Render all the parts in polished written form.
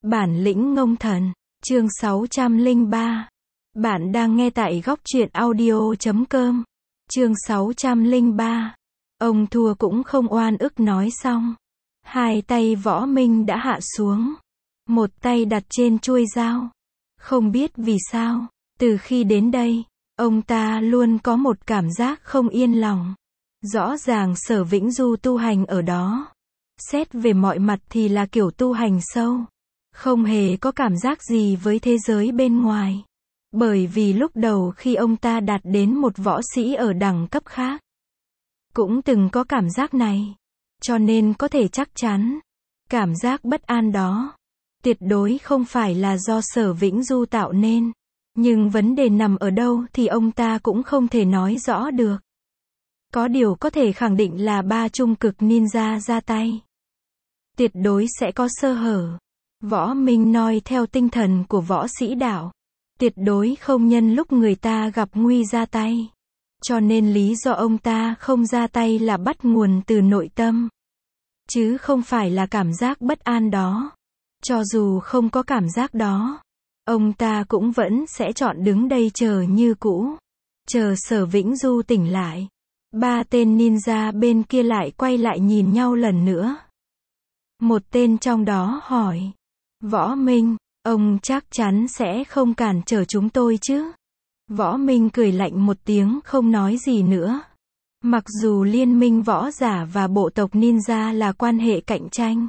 Bản lĩnh ngông thần, chương 603. Bạn đang nghe tại góc truyện audio.com. Chương 603. Ông thua cũng không oan ức nói xong. Hai tay Võ Minh đã hạ xuống. Một tay đặt trên chuôi dao. Không biết vì sao, từ khi đến đây, ông ta luôn có một cảm giác không yên lòng. Rõ ràng Sở Vĩnh Du tu hành ở đó. Xét về mọi mặt thì là kiểu tu hành sâu. Không hề có cảm giác gì với thế giới bên ngoài. Bởi vì lúc đầu khi ông ta đạt đến một võ sĩ ở đẳng cấp khác, cũng từng có cảm giác này. Cho nên có thể chắc chắn, cảm giác bất an đó, tuyệt đối không phải là do Sở Vĩnh Du tạo nên. Nhưng vấn đề nằm ở đâu thì ông ta cũng không thể nói rõ được. Có điều có thể khẳng định là ba trung cực ninja ra tay, tuyệt đối sẽ có sơ hở. Võ Minh noi theo tinh thần của võ sĩ đạo. Tuyệt đối không nhân lúc người ta gặp nguy ra tay. Cho nên lý do ông ta không ra tay là bắt nguồn từ nội tâm. Chứ không phải là cảm giác bất an đó. Cho dù không có cảm giác đó, ông ta cũng vẫn sẽ chọn đứng đây chờ như cũ. Chờ Sở Vĩnh Du tỉnh lại. Ba tên ninja bên kia lại quay lại nhìn nhau lần nữa. Một tên trong đó hỏi. Võ Minh, ông chắc chắn sẽ không cản trở chúng tôi chứ? Võ Minh cười lạnh một tiếng không nói gì nữa. Mặc dù liên minh võ giả và bộ tộc ninja là quan hệ cạnh tranh,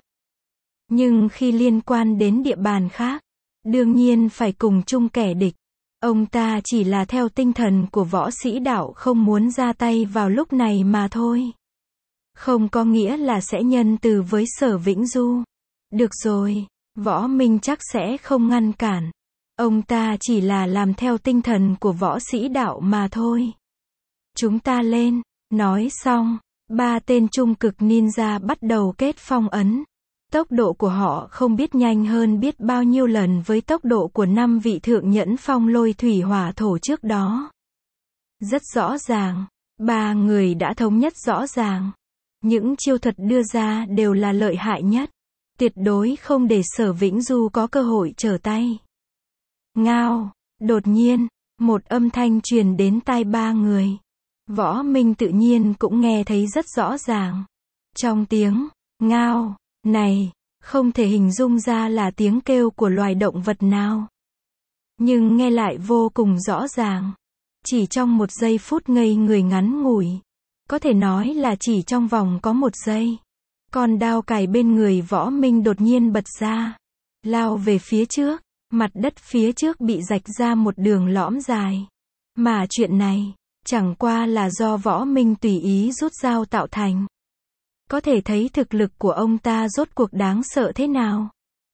nhưng khi liên quan đến địa bàn khác, đương nhiên phải cùng chung kẻ địch. Ông ta chỉ là theo tinh thần của võ sĩ đạo không muốn ra tay vào lúc này mà thôi. Không có nghĩa là sẽ nhân từ với Sở Vĩnh Du. Được rồi. Võ Minh chắc sẽ không ngăn cản. Ông ta chỉ là làm theo tinh thần của võ sĩ đạo mà thôi. Chúng ta lên. Nói xong, ba tên trung cực ninja bắt đầu kết phong ấn. Tốc độ của họ không biết nhanh hơn biết bao nhiêu lần với tốc độ của 5 vị thượng nhẫn phong lôi thủy hỏa thổ trước đó. Rất rõ ràng, ba người đã thống nhất rõ ràng. Những chiêu thuật đưa ra đều là lợi hại nhất. Tuyệt đối không để Sở Vĩnh Du có cơ hội trở tay. Ngao, đột nhiên, một âm thanh truyền đến tai ba người. Võ Minh tự nhiên cũng nghe thấy rất rõ ràng. Trong tiếng ngao này, không thể hình dung ra là tiếng kêu của loài động vật nào. Nhưng nghe lại vô cùng rõ ràng. Chỉ trong một giây phút ngây người ngắn ngủi. Có thể nói là chỉ trong vòng có một giây. Con đao cày bên người Võ Minh đột nhiên bật ra. Lao về phía trước. Mặt đất phía trước bị rạch ra một đường lõm dài. Mà chuyện này, chẳng qua là do Võ Minh tùy ý rút dao tạo thành. Có thể thấy thực lực của ông ta rốt cuộc đáng sợ thế nào.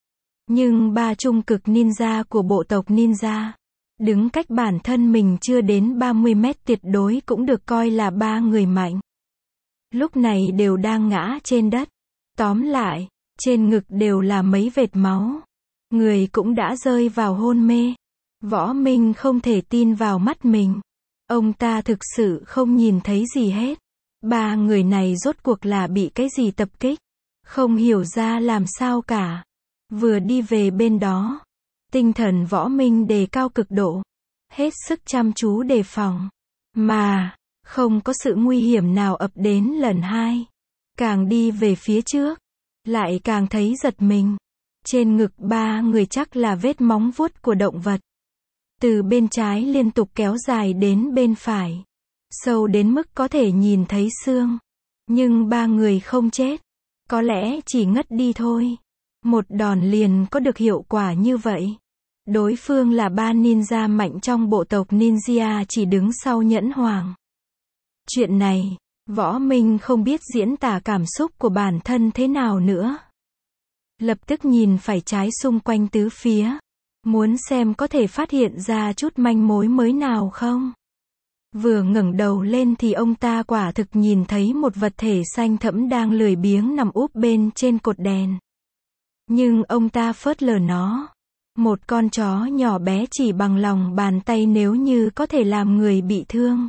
Nhưng ba trung cực ninja của bộ tộc ninja, đứng cách bản thân mình chưa đến 30 mét tuyệt đối cũng được coi là ba người mạnh. Lúc này đều đang ngã trên đất. Tóm lại, trên ngực đều là mấy vệt máu. Người cũng đã rơi vào hôn mê. Võ Minh không thể tin vào mắt mình. Ông ta thực sự không nhìn thấy gì hết. Ba người này rốt cuộc là bị cái gì tập kích. Không hiểu ra làm sao cả. Vừa đi về bên đó, tinh thần Võ Minh đề cao cực độ. Hết sức chăm chú đề phòng. Mà, không có sự nguy hiểm nào ập đến lần hai. Càng đi về phía trước, lại càng thấy giật mình. Trên ngực ba người chắc là vết móng vuốt của động vật. Từ bên trái liên tục kéo dài đến bên phải. Sâu đến mức có thể nhìn thấy xương. Nhưng ba người không chết. Có lẽ chỉ ngất đi thôi. Một đòn liền có được hiệu quả như vậy. Đối phương là ba ninja mạnh trong bộ tộc ninja chỉ đứng sau Nhẫn Hoàng. Chuyện này, Võ Minh không biết diễn tả cảm xúc của bản thân thế nào nữa. Lập tức nhìn phải trái xung quanh tứ phía. Muốn xem có thể phát hiện ra chút manh mối mới nào không. Vừa ngẩng đầu lên thì ông ta quả thực nhìn thấy một vật thể xanh thẫm đang lười biếng nằm úp bên trên cột đèn. Nhưng ông ta phớt lờ nó. Một con chó nhỏ bé chỉ bằng lòng bàn tay nếu như có thể làm người bị thương.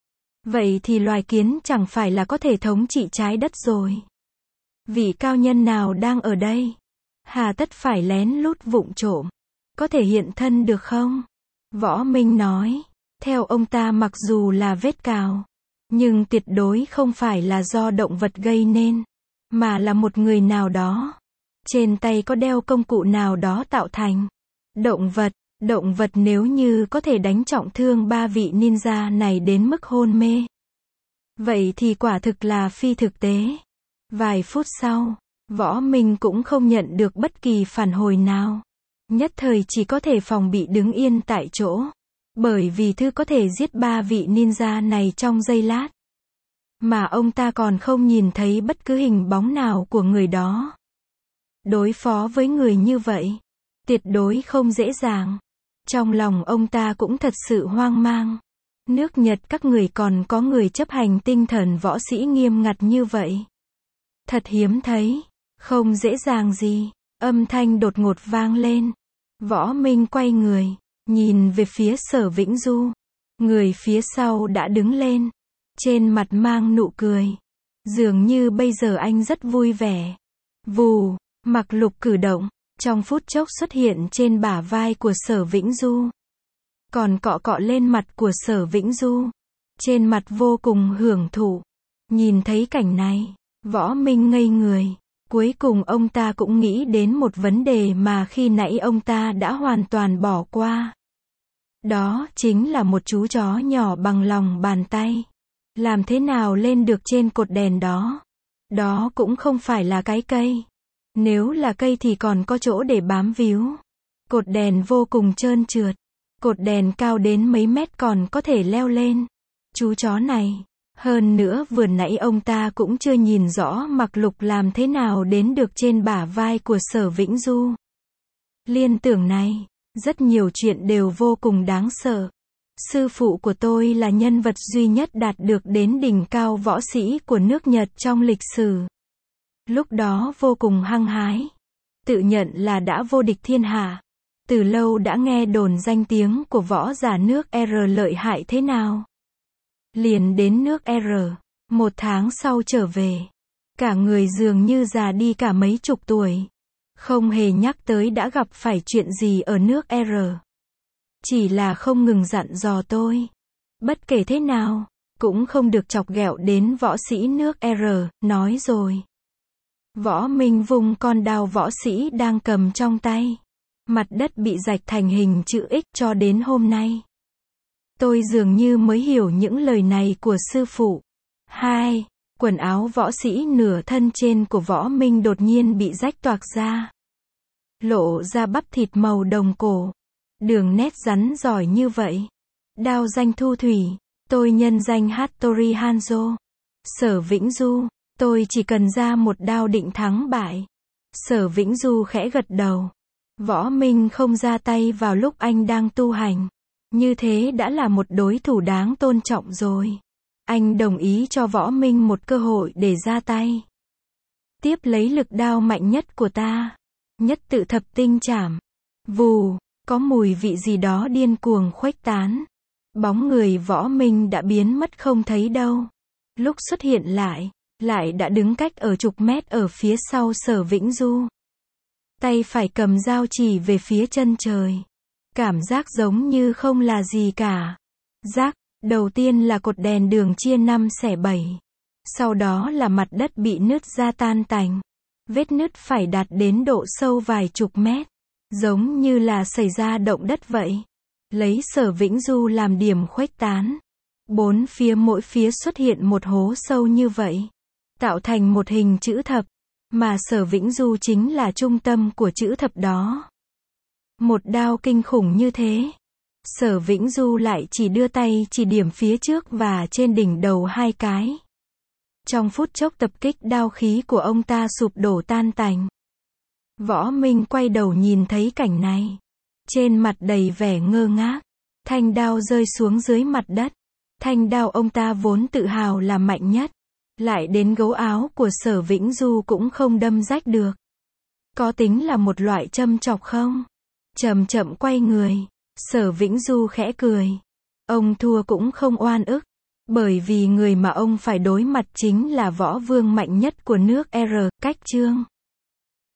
Vậy thì loài kiến chẳng phải là có thể thống trị trái đất rồi. Vị cao nhân nào đang ở đây? Hà tất phải lén lút vụng trộm. Có thể hiện thân được không? Võ Minh nói. Theo ông ta mặc dù là vết cào, nhưng tuyệt đối không phải là do động vật gây nên, mà là một người nào đó. Trên tay có đeo công cụ nào đó tạo thành. Động vật nếu như có thể đánh trọng thương 3 vị ninja này đến mức hôn mê. Vậy thì quả thực là phi thực tế. Vài phút sau, Võ Minh cũng không nhận được bất kỳ phản hồi nào. Nhất thời chỉ có thể phòng bị đứng yên tại chỗ. Bởi vì Thư có thể giết 3 vị ninja này trong giây lát. Mà ông ta còn không nhìn thấy bất cứ hình bóng nào của người đó. Đối phó với người như vậy, tuyệt đối không dễ dàng. Trong lòng ông ta cũng thật sự hoang mang. Nước Nhật các người còn có người chấp hành tinh thần võ sĩ nghiêm ngặt như vậy. Thật hiếm thấy, không dễ dàng gì. Âm thanh đột ngột vang lên. Võ Minh quay người, nhìn về phía Sở Vĩnh Du. Người phía sau đã đứng lên, trên mặt mang nụ cười. Dường như bây giờ anh rất vui vẻ. Vù, mặc lục cử động, trong phút chốc xuất hiện trên bả vai của Sở Vĩnh Du. Còn cọ cọ lên mặt của Sở Vĩnh Du. Trên mặt vô cùng hưởng thụ. Nhìn thấy cảnh này, Võ Minh ngây người. Cuối cùng ông ta cũng nghĩ đến một vấn đề mà khi nãy ông ta đã hoàn toàn bỏ qua. Đó chính là một chú chó nhỏ bằng lòng bàn tay. Làm thế nào lên được trên cột đèn đó? Đó cũng không phải là cái cây. Nếu là cây thì còn có chỗ để bám víu. Cột đèn vô cùng trơn trượt. Cột đèn cao đến mấy mét còn có thể leo lên. Chú chó này. Hơn nữa vừa nãy ông ta cũng chưa nhìn rõ Mặc Lục làm thế nào đến được trên bả vai của Sở Vĩnh Du. Liên tưởng này, rất nhiều chuyện đều vô cùng đáng sợ. Sư phụ của tôi là nhân vật duy nhất đạt được đến đỉnh cao võ sĩ của nước Nhật trong lịch sử. Lúc đó vô cùng hăng hái. Tự nhận là đã vô địch thiên hạ. Từ lâu đã nghe đồn danh tiếng của võ giả nước R lợi hại thế nào. Liền đến nước R. 1 tháng sau trở về. Cả người dường như già đi cả mấy chục tuổi. Không hề nhắc tới đã gặp phải chuyện gì ở nước R. Chỉ là không ngừng dặn dò tôi. Bất kể thế nào, cũng không được chọc ghẹo đến võ sĩ nước R, nói rồi. Võ Minh vùng con đao võ sĩ đang cầm trong tay. Mặt đất bị rạch thành hình chữ X cho đến hôm nay. Tôi dường như mới hiểu những lời này của sư phụ. 2. Quần áo võ sĩ nửa thân trên của Võ Minh đột nhiên bị rách toạc ra. Lộ ra bắp thịt màu đồng cổ. Đường nét rắn giỏi như vậy. Đao danh Thu Thủy. Tôi nhân danh Hattori Hanzo. Sở Vĩnh Du. Tôi chỉ cần ra một đao định thắng bại. Sở Vĩnh Du khẽ gật đầu. Võ Minh không ra tay vào lúc anh đang tu hành. Như thế đã là một đối thủ đáng tôn trọng rồi. Anh đồng ý cho Võ Minh một cơ hội để ra tay. Tiếp lấy lực đao mạnh nhất của ta. Nhất tự thập tinh chảm. Vù, có mùi vị gì đó điên cuồng khuếch tán. Bóng người Võ Minh đã biến mất không thấy đâu. Lúc xuất hiện lại đã đứng cách ở chục mét ở phía sau Sở Vĩnh Du. Tay phải cầm dao chỉ về phía chân trời. Cảm giác giống như không là gì cả. Rác, đầu tiên là cột đèn đường chia 5 xẻ 7. Sau đó là mặt đất bị nứt ra tan tành. Vết nứt phải đạt đến độ sâu vài chục mét. Giống như là xảy ra động đất vậy. Lấy Sở Vĩnh Du làm điểm khuếch tán. Bốn phía mỗi phía xuất hiện một hố sâu như vậy. Tạo thành một hình chữ thập. Mà Sở Vĩnh Du chính là trung tâm của chữ thập đó. Một đao kinh khủng như thế. Sở Vĩnh Du lại chỉ đưa tay chỉ điểm phía trước và trên đỉnh đầu 2 cái. Trong phút chốc tập kích đao khí của ông ta sụp đổ tan tành. Võ Minh quay đầu nhìn thấy cảnh này. Trên mặt đầy vẻ ngơ ngác. Thanh đao rơi xuống dưới mặt đất. Thanh đao ông ta vốn tự hào là mạnh nhất. Lại đến gấu áo của Sở Vĩnh Du cũng không đâm rách được. Có tính là một loại châm chọc không? Chậm chậm quay người. Sở Vĩnh Du khẽ cười. Ông thua cũng không oan ức. Bởi vì người mà ông phải đối mặt chính là võ vương mạnh nhất của nước R. Cách chương